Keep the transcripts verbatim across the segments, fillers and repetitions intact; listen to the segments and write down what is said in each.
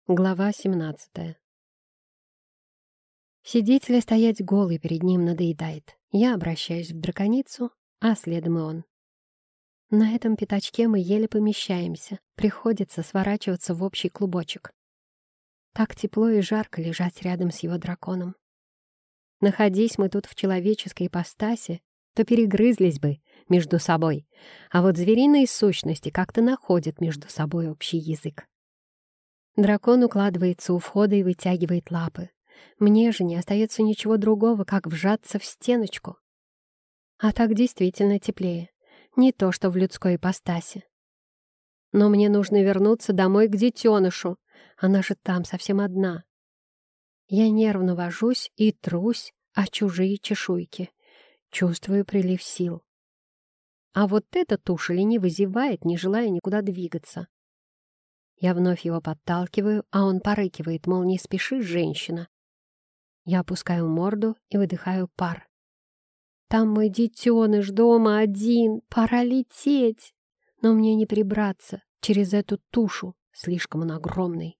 Глава семнадцатая. Сидеть или стоять голый перед ним надоедает. Я обращаюсь в драконицу, а следом и он. На этом пятачке мы еле помещаемся, приходится сворачиваться в общий клубочек. Так тепло и жарко лежать рядом с его драконом. Находись мы тут в человеческой ипостаси, то перегрызлись бы между собой, а вот звериные сущности как-то находят между собой общий язык. Дракон укладывается у входа и вытягивает лапы. Мне же не остается ничего другого, как вжаться в стеночку. А так действительно теплее. Не то, что в людской ипостаси. Но мне нужно вернуться домой к детенышу. Она же там совсем одна. Я нервно вожусь и трусь о чужие чешуйки. Чувствую прилив сил. А вот эта туша лениво зевает, не желая никуда двигаться. Я вновь его подталкиваю, а он порыкивает, мол, не спеши, женщина. Я опускаю морду и выдыхаю пар. Там мой детеныш дома один, пора лететь. Но мне не перебраться через эту тушу, слишком он огромный.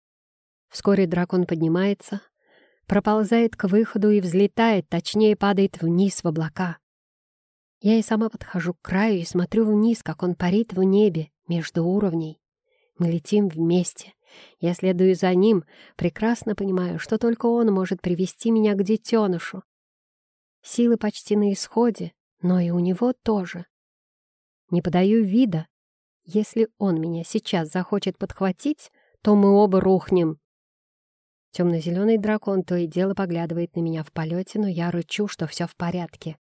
Вскоре дракон поднимается, проползает к выходу и взлетает, точнее падает вниз в облака. Я и сама подхожу к краю и смотрю вниз, как он парит в небе между уровней. Мы летим вместе. Я следую за ним, прекрасно понимаю, что только он может привести меня к детенышу. Силы почти на исходе, но и у него тоже. Не подаю вида. Если он меня сейчас захочет подхватить, то мы оба рухнем. Темно-зеленый дракон то и дело поглядывает на меня в полете, но я рычу, что все в порядке.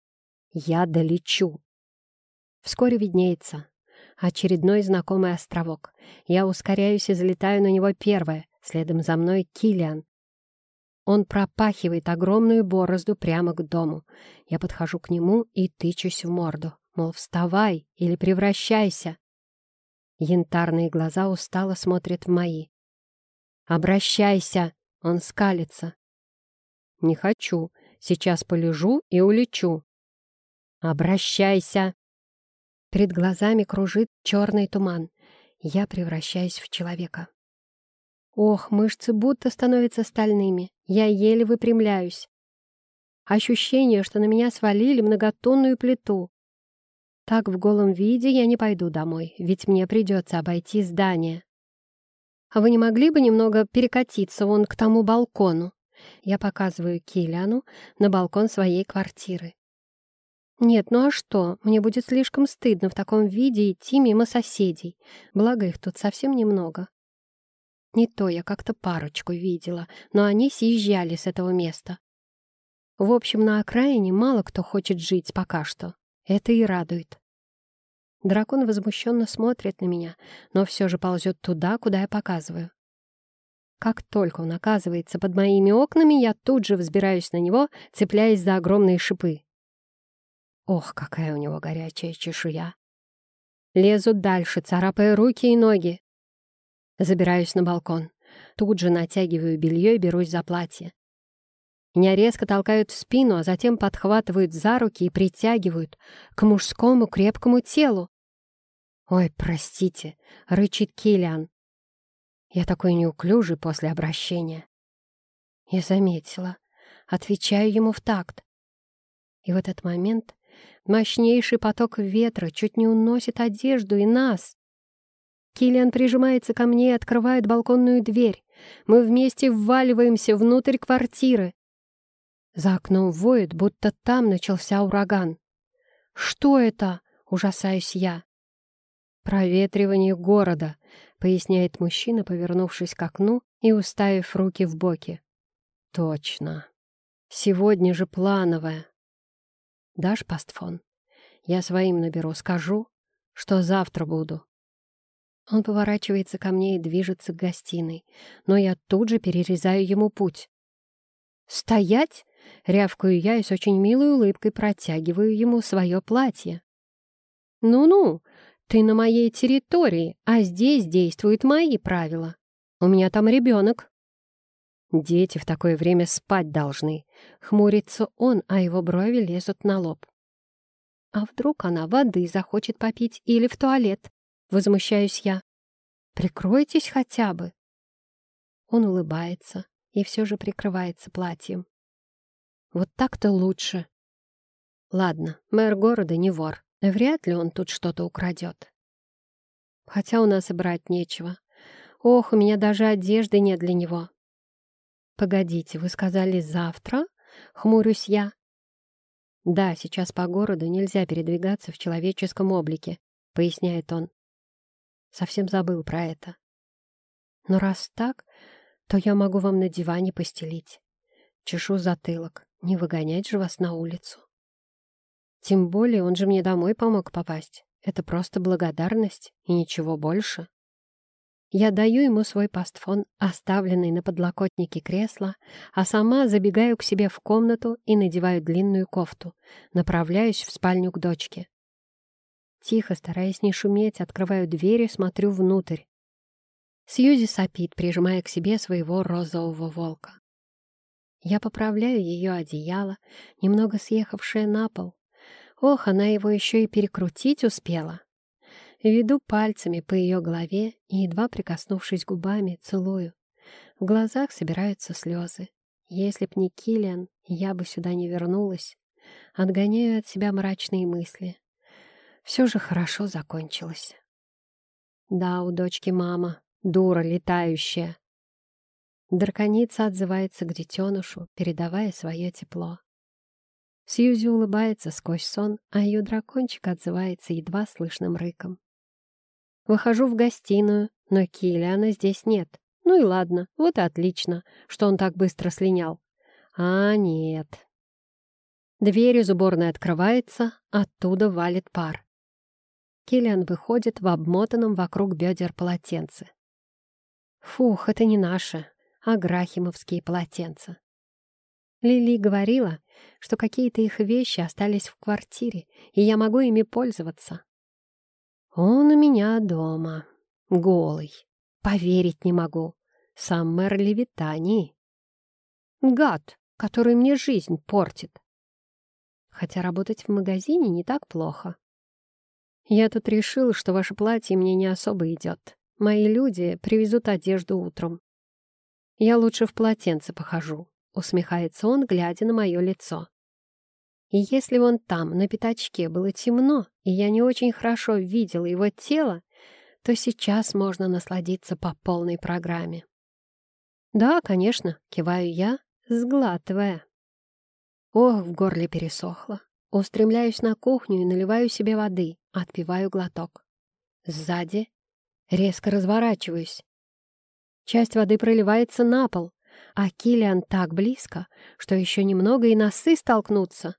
Я долечу. Вскоре виднеется очередной знакомый островок. Я ускоряюсь и залетаю на него первая, следом за мной Киллиан. Он пропахивает огромную борозду прямо к дому. Я подхожу к нему и тычусь в морду, мол, вставай или превращайся. Янтарные глаза устало смотрят в мои. «Обращайся!» — он скалится. «Не хочу. Сейчас полежу и улечу». «Обращайся!» Перед глазами кружит черный туман. Я превращаюсь в человека. Ох, мышцы будто становятся стальными. Я еле выпрямляюсь. Ощущение, что на меня свалили многотонную плиту. Так в голом виде я не пойду домой, ведь мне придется обойти здание. А вы не могли бы немного перекатиться вон к тому балкону? Я показываю Киллиану на балкон своей квартиры. Нет, ну а что? Мне будет слишком стыдно в таком виде идти мимо соседей. Благо их тут совсем немного. Не то я как-то парочку видела, но они съезжали с этого места. В общем, на окраине мало кто хочет жить пока что. Это и радует. Дракон возмущенно смотрит на меня, но все же ползет туда, куда я показываю. Как только он оказывается под моими окнами, я тут же взбираюсь на него, цепляясь за огромные шипы. Ох, какая у него горячая чешуя! Лезу дальше, царапая руки и ноги. Забираюсь на балкон. Тут же натягиваю белье и берусь за платье. Меня резко толкают в спину, а затем подхватывают за руки и притягивают к мужскому крепкому телу. «Ой, простите», — рычит Киллиан. Я такой неуклюжий после обращения. Я заметила. Отвечаю ему в такт. И в этот момент мощнейший поток ветра чуть не уносит одежду и нас. Киллиан прижимается ко мне и открывает балконную дверь. Мы вместе вваливаемся внутрь квартиры. За окном воет, будто там начался ураган. «Что это?» — ужасаюсь я. «Проветривание города», — поясняет мужчина, повернувшись к окну и уставив руки в боки. «Точно. Сегодня же плановое. Дашь пастфон? Я своим наберу, скажу, что завтра буду». Он поворачивается ко мне и движется к гостиной, но я тут же перерезаю ему путь. «Стоять!» — рявкаю я и с очень милой улыбкой протягиваю ему свое платье. «Ну-ну, ты на моей территории, а здесь действуют мои правила. У меня там ребенок». «Дети в такое время спать должны», — хмурится он, а его брови лезут на лоб. «А вдруг она воды захочет попить или в туалет?» — возмущаюсь я. «Прикройтесь хотя бы». Он улыбается и все же прикрывается платьем. Вот так-то лучше. Ладно, мэр города не вор. Вряд ли он тут что-то украдет. Хотя у нас и брать нечего. Ох, у меня даже одежды нет для него. Погодите, вы сказали завтра? Хмурюсь я. Да, сейчас по городу нельзя передвигаться в человеческом облике, поясняет он. Совсем забыл про это. Но раз так, то я могу вам на диване постелить. Чешу затылок. Не выгонять же вас на улицу. Тем более он же мне домой помог попасть. Это просто благодарность и ничего больше. Я даю ему свой пастфон, оставленный на подлокотнике кресла, а сама забегаю к себе в комнату и надеваю длинную кофту. Направляюсь в спальню к дочке. Тихо, стараясь не шуметь, открываю дверь и смотрю внутрь. Сьюзи сопит, прижимая к себе своего розового волка. Я поправляю ее одеяло, немного съехавшее на пол. Ох, она его еще и перекрутить успела. Веду пальцами по ее голове и, едва прикоснувшись губами, целую. В глазах собираются слезы. Если б не Киллиан, я бы сюда не вернулась. Отгоняю от себя мрачные мысли. Все же хорошо закончилось. Да, у дочки мама, дура летающая. Драконица отзывается к детенышу, передавая свое тепло. Сьюзи улыбается сквозь сон, а ее дракончик отзывается едва слышным рыком. Выхожу в гостиную, но Киллиана здесь нет. Ну и ладно, вот и отлично, что он так быстро слинял. А нет. Дверь из уборной открывается, оттуда валит пар. Киллиан выходит в обмотанном вокруг бедер полотенце. Фух, это не наше, а грахимовские полотенца. Лили говорила, что какие-то их вещи остались в квартире, и я могу ими пользоваться. Он у меня дома, голый. Поверить не могу. Сам мэр Левитании. Гад, который мне жизнь портит. Хотя работать в магазине не так плохо. Я тут решил, что ваше платье мне не особо идет. Мои люди привезут одежду утром. Я лучше в полотенце похожу. Усмехается он, глядя на мое лицо. И если вон там, на пятачке, было темно, и я не очень хорошо видела его тело, то сейчас можно насладиться по полной программе. «Да, конечно», — киваю я, сглатывая. Ох, в горле пересохло. Устремляюсь на кухню и наливаю себе воды, отпиваю глоток. Сзади резко разворачиваюсь. Часть воды проливается на пол, а Киллиан так близко, что еще немного и носы столкнутся.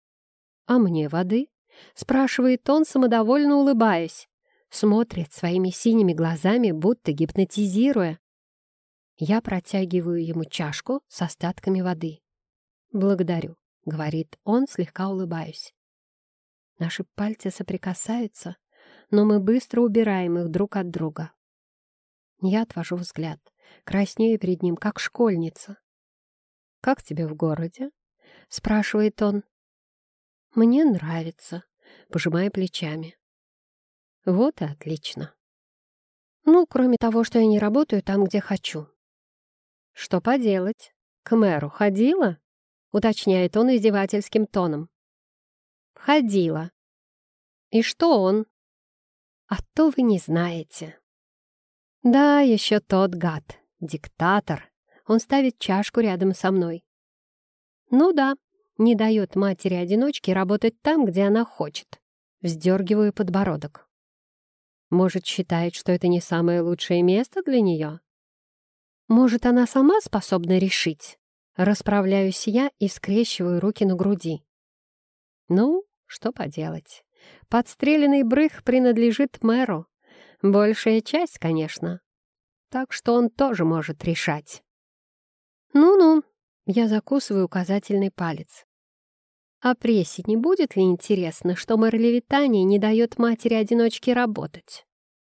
«А мне воды?» — спрашивает он, самодовольно улыбаясь. Смотрит своими синими глазами, будто гипнотизируя. Я протягиваю ему чашку с остатками воды. «Благодарю», — говорит он, слегка улыбаясь. Наши пальцы соприкасаются, но мы быстро убираем их друг от друга. Я отвожу взгляд, краснею перед ним, как школьница. «Как тебе в городе?» — спрашивает он. «Мне нравится», — пожимая плечами. «Вот и отлично. Ну, кроме того, что я не работаю там, где хочу». «Что поделать? К мэру ходила?» — уточняет он издевательским тоном. «Ходила. И что он?» «А то вы не знаете». «Да, еще тот гад, диктатор. Он ставит чашку рядом со мной». «Ну да, не дает матери-одиночке работать там, где она хочет». Вздергиваю подбородок. Может, считает, что это не самое лучшее место для нее? Может, она сама способна решить? Расправляюсь я и скрещиваю руки на груди. Ну, что поделать. Подстреленный брых принадлежит мэру. Большая часть, конечно. Так что он тоже может решать. Ну-ну, я закусываю указательный палец. А прессе не будет ли интересно, что мэр Левитании не дает матери-одиночке работать?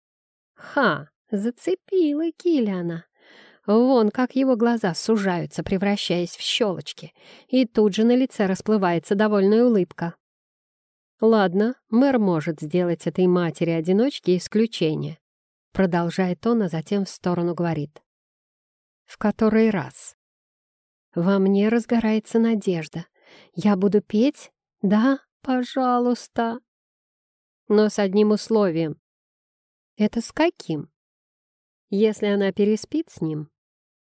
Ха, зацепила Киллиана. Вон как его глаза сужаются, превращаясь в щелочки, и тут же на лице расплывается довольная улыбка. Ладно, мэр может сделать этой матери-одиночке исключение. Продолжает он, а затем в сторону говорит. В который раз? Во мне разгорается надежда. Я буду петь? Да, пожалуйста. Но с одним условием. Это с каким? Если она переспит с ним,